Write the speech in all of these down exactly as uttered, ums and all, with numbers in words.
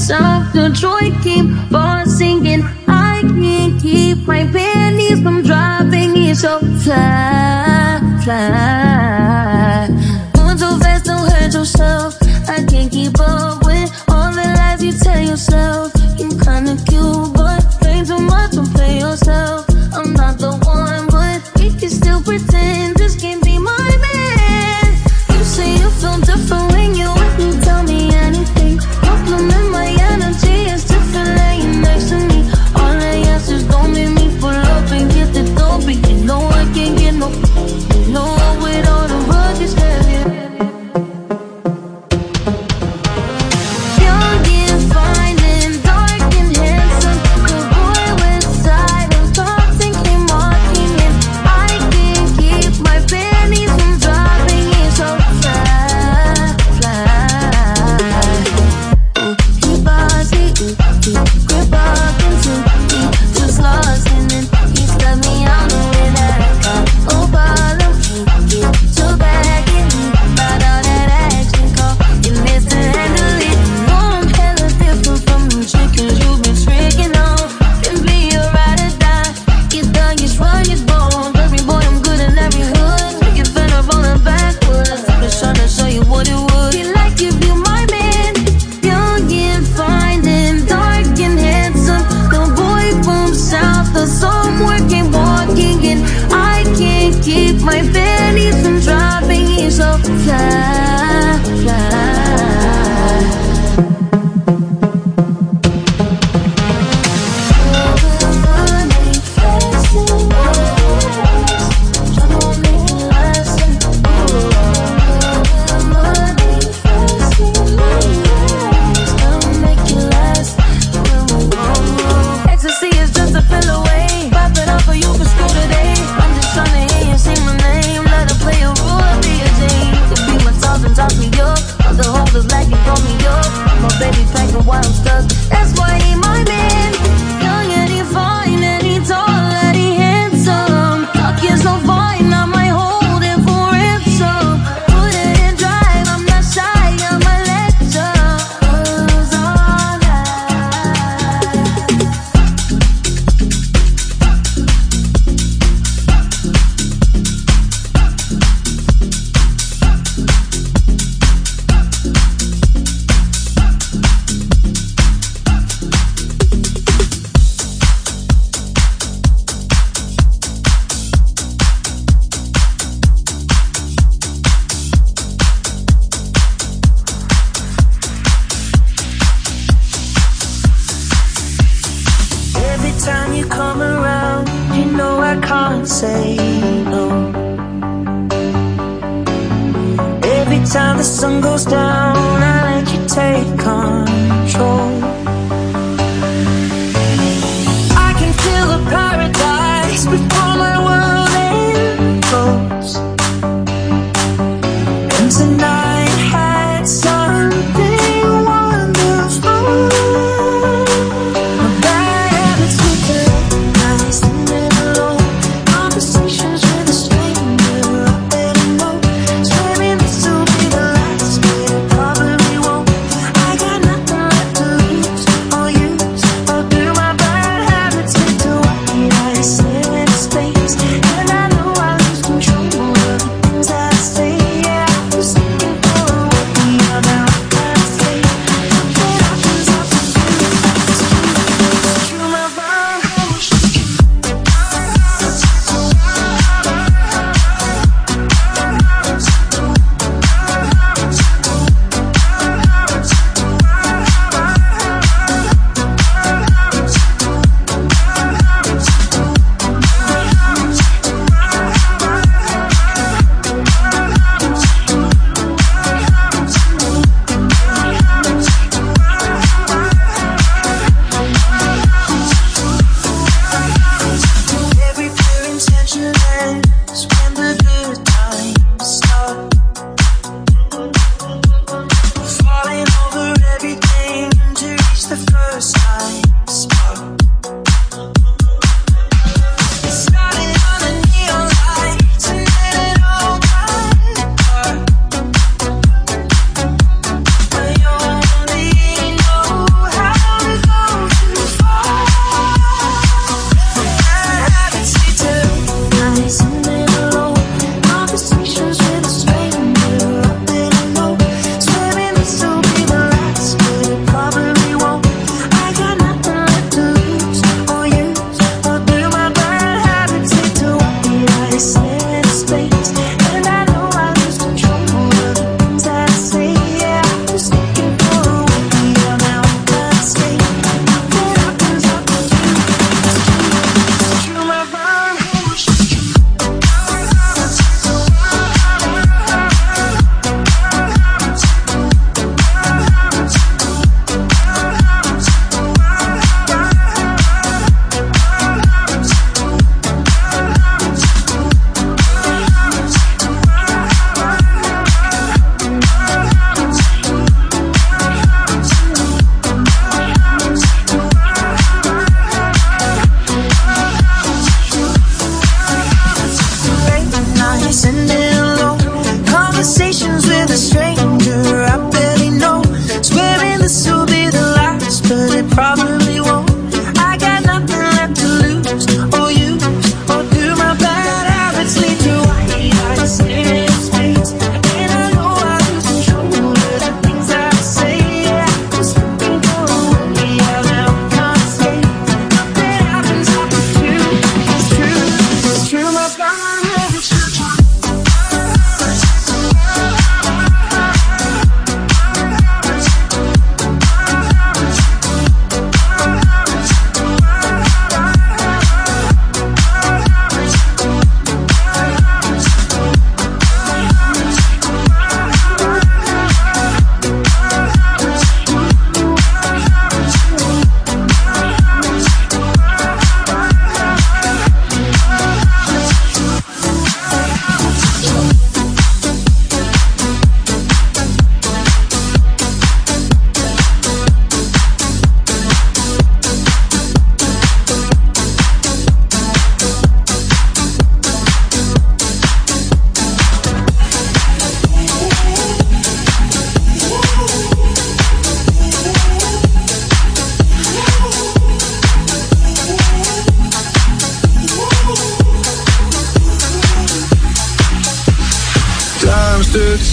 myself. The joy keep on singing. I can't keep my panties from dropping. It's so fly, fly. Moving so fast, don't hurt yourself. I can't keep up with all the lies you tell yourself. You kinda cute, but play too much, don't play yourself. I'm not the one, but we can still pretend this can't be my man. You say you feel different when you with me, tell me anything. Compliment my energy, it's different laying next to me. All I ask is don't make me pull up and get the dope. But you know I can't get no, you know with all the work is heavy. My panties from dropping, he's so fly, fly. Ecstasy is just a pill away. Pop it up for you for school today. I'm just trying to hear you sing my name. Let her play a role, be a dame. Could be my toss and toss me up. But the holders like you call me up. My baby packing while I'm stuck. That's why he my man. Young and he fine and he tall and he handsome. Talking so fine, I might hold it for ransom. Put it in drive, I'm not shy, I'm a lecture. Cause all time you come around, you know I can't say no. Every time the sun goes down, I let you take control. I can feel a paradise before my world implodes. And tonight had something wonderful. to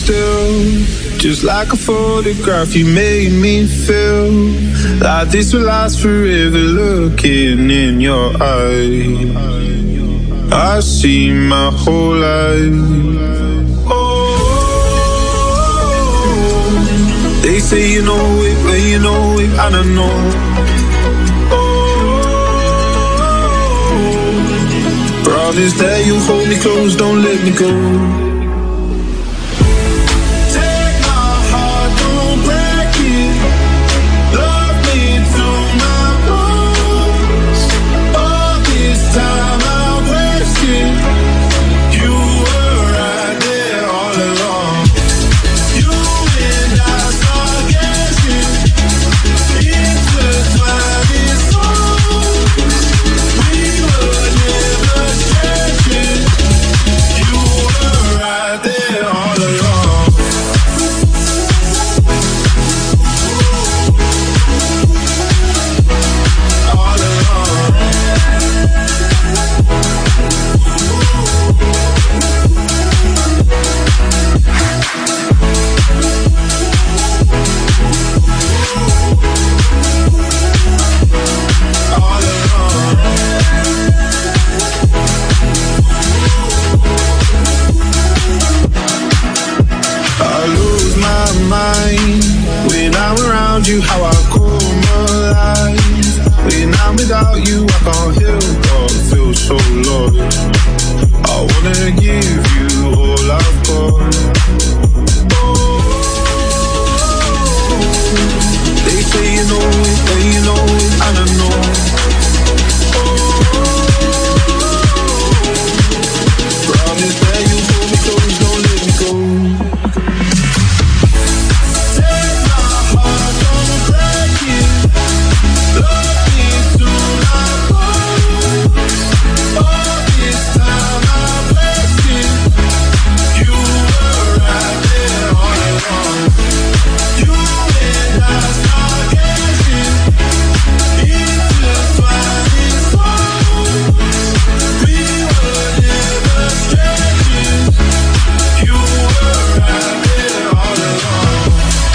still, just like a photograph. You made me feel like this will last forever. Looking in your eyes, I see my whole life. Oh, they say you know it, but you know it, I don't know. Promise that you hold me close, don't let me go. Take my heart, don't break it. Love me to my bones. All this time I'll waste it. You were right there all along. You and I start guessing. Intertwined in songs. We were never you were right there all along. All along. All along. I lose my mind when I'm around you, how I come alive. When I'm without you, I can't help but feel so lost. I wanna give you all I've got. Oh, they say you know it, but you know it, I don't know. Promise that you hold me close, don't let me go. Take my heart, don't break it. Love me to my bones. All this time I've wasted. You were right there all along. You and I start guessing. Intertwined in songs. We were never strangers. You were right there all along.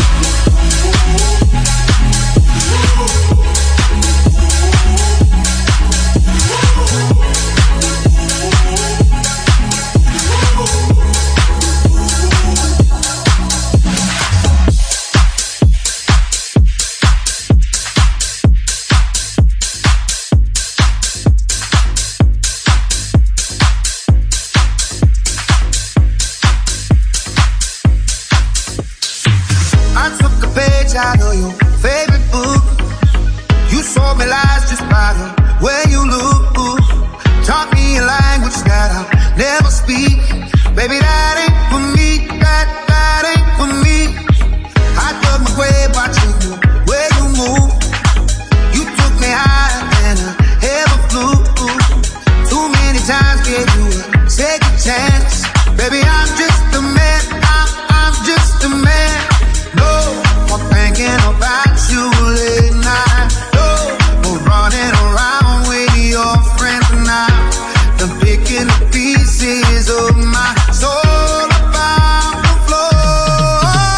I took a page out of your favorite book. You saw me lies just by the way you look. Taught me a language that I'll never speak. Baby, that ain't for me. That, that ain't for me. I dug my grave watching the way you move. You took me higher than I ever flew. Too many times gave you a second chance. Baby, I'm just a man. I'm, I'm just a man. No more thinking about you late night. No more running around with your friends now. I'm picking the pieces of my soul about the floor.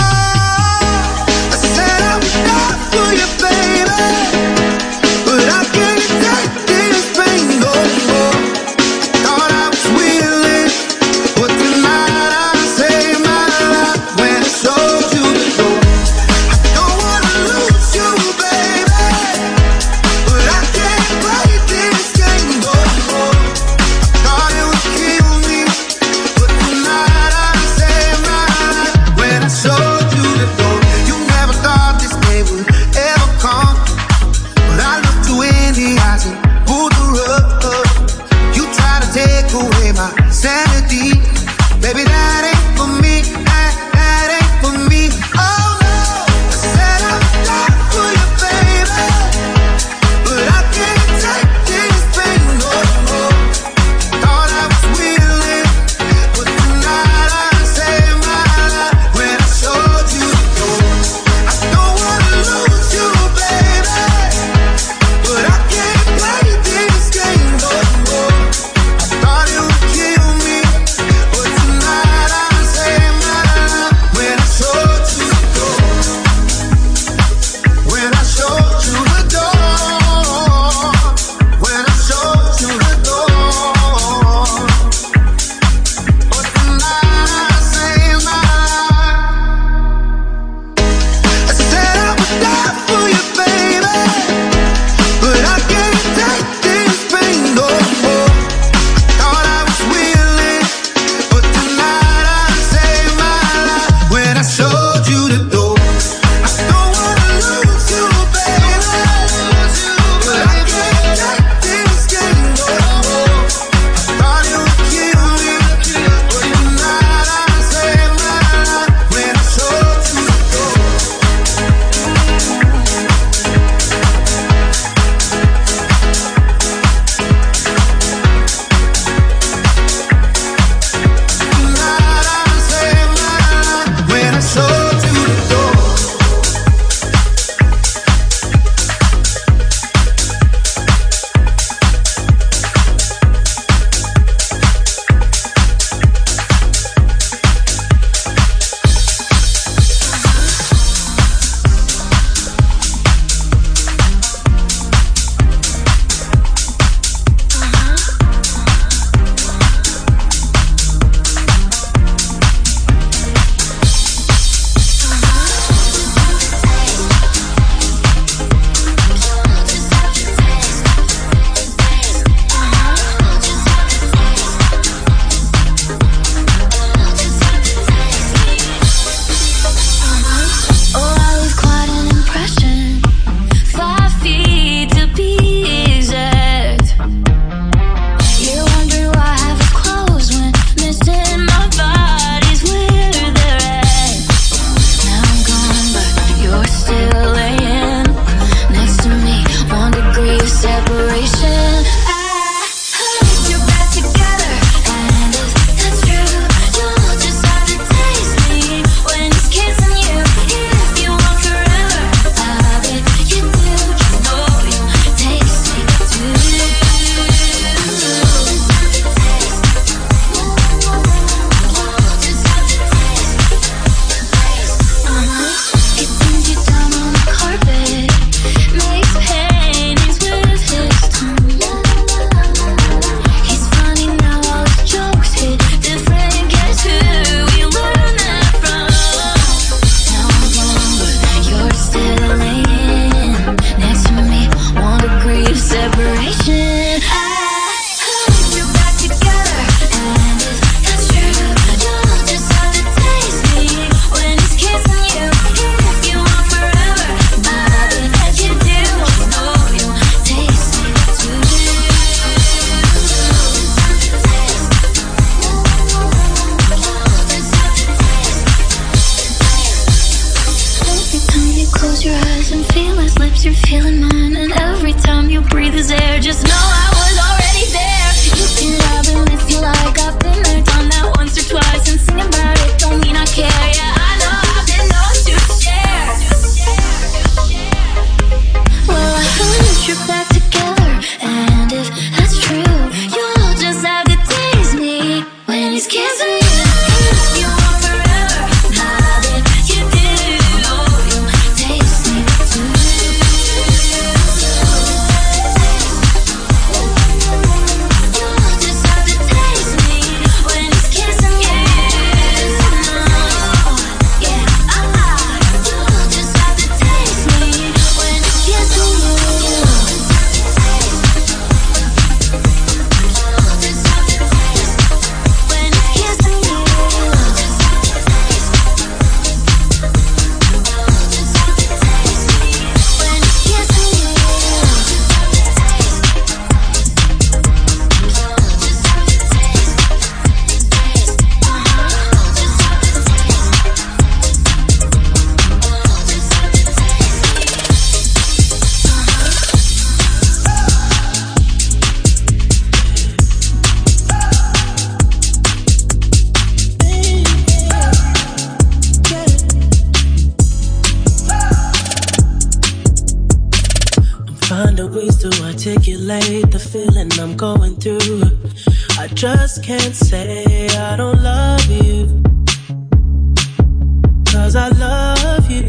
eyes and feel his lips, you're feeling mine. And every time you breathe his air, just know I was already there. You can love him if you like, I've been there, done that once or twice. And singing about it don't mean I care. Yeah, I know I've been known to share. Well, I hope you're back together, and if that's true, you'll just have to taste me when he's kissing you. You want forever, now that you do, you'll taste me too. You'll just have to taste me when he's kissing you. Yeah, you'll just have to taste me when he's kissing you. Articulate the feeling I'm going through. I just can't say I don't love you, 'cause I love you.